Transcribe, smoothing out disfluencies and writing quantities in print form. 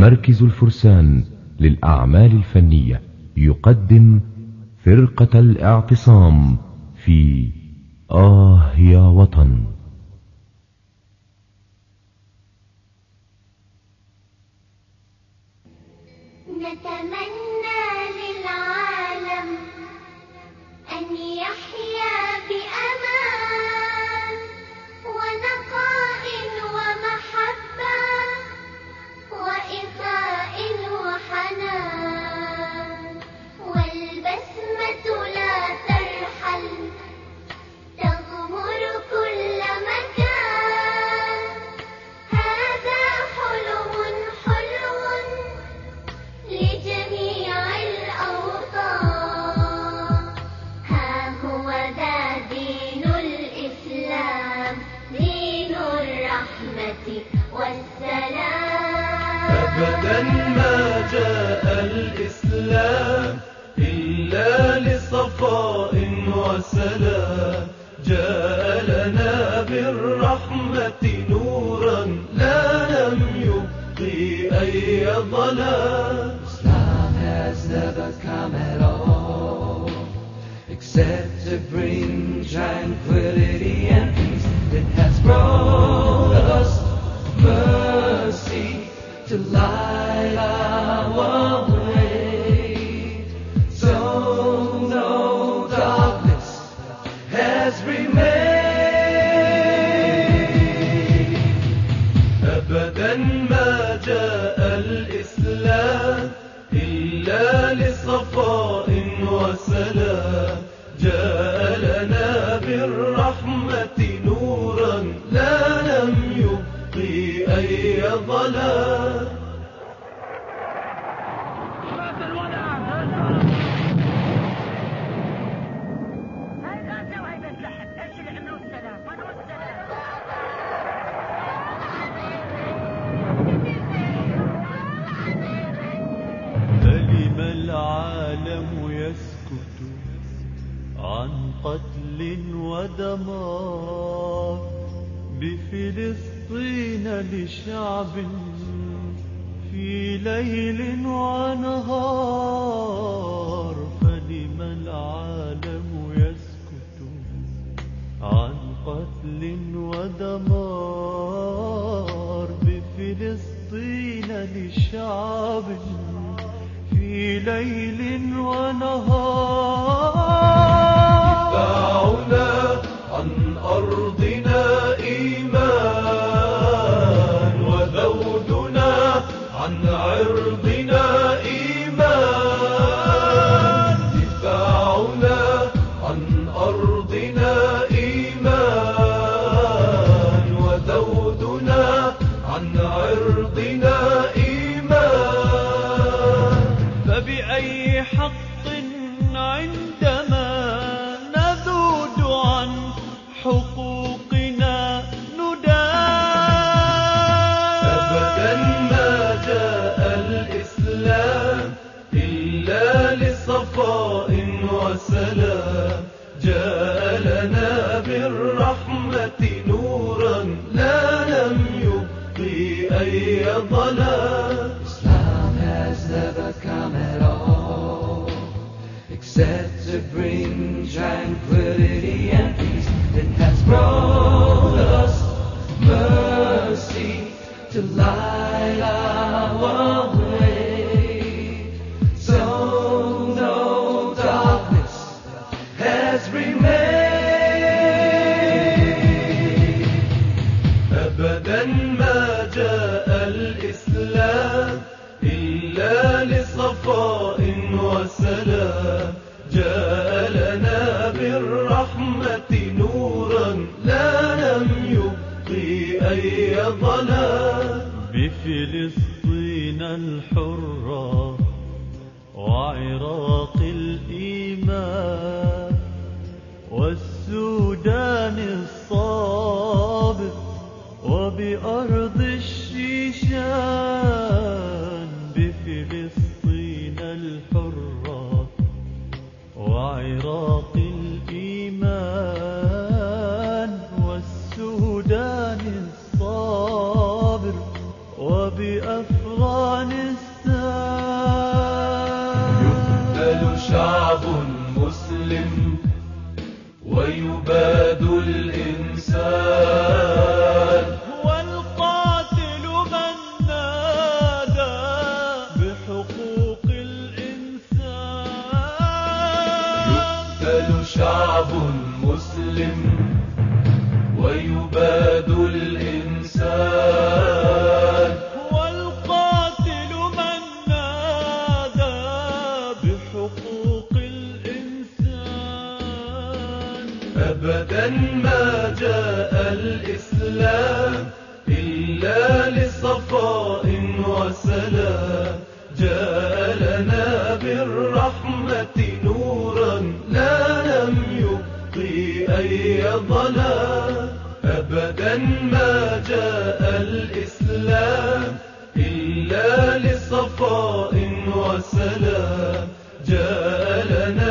مركز الفرسان للأعمال الفنية يقدم فرقة الاعتصام في يا وطن. نتمنى للعالم أن يحيا بأمان ونقاء ومحبة وإخاء وحنان، والبسمة لا ترحل تغمر كل مكان. هذا حلم حلو لجميع الأوطان. ها هو ذا دين الإسلام، دين الرحمة والسلام. أبدا ما جاء الإسلام إلا لصفاء وسلام. جاء لنا بالرحمة نورا لا لم يبقي أي ظلام. Islam has never come at all except to bring tranquility and peace. It has brought us mercy to light our way, so no darkness has remained. أبدا ما جاء الإسلام إلا لصفاء وسلام. جاء لنا بالرحمة نورا لا لم يبقي أي ظلام. فلم العالم يسكت عن قتل ودمار بفلسطين لشعب في ليل ونهار. فلم العالم يسكت عن قتل ودمار بفلسطين لشعب في ليل ونهار. دفاعنا عن أرضنا إيمان، وذودنا عن عرضنا إيمان. دفاعنا عن أرضنا إيمان، وذودنا عن عرضنا إيمان. فبأي حق عندما نذود عن حقوقنا ندان. أبدا ما جاء الإسلام إلا لصفاء وسلام. جاء لنا بالرحمة نورا لا لم يبقي أي ظلام. Islam has never come at all except to bring tranquility and peace. It has brought us mercy to light our way, so no darkness has remained. أبدا ما جاء الإسلام إلا لصفاء وسلام. جاء لنا بالرحمة نورا لا لم يبقي أي ظلام. بفلسطين الحرة وعراق الإيمان والسودان الصابر وبأرض الشيشان. بفلسطين الحرة وعراق الإيمان والسودان الصابر وبأفغان إلا لصفاء وسلام. جاء لنا بالرحمة نورا لا لم يبقي أي ظلام. أبدا ما جاء الإسلام إلا لصفاء وسلام. جاء لنا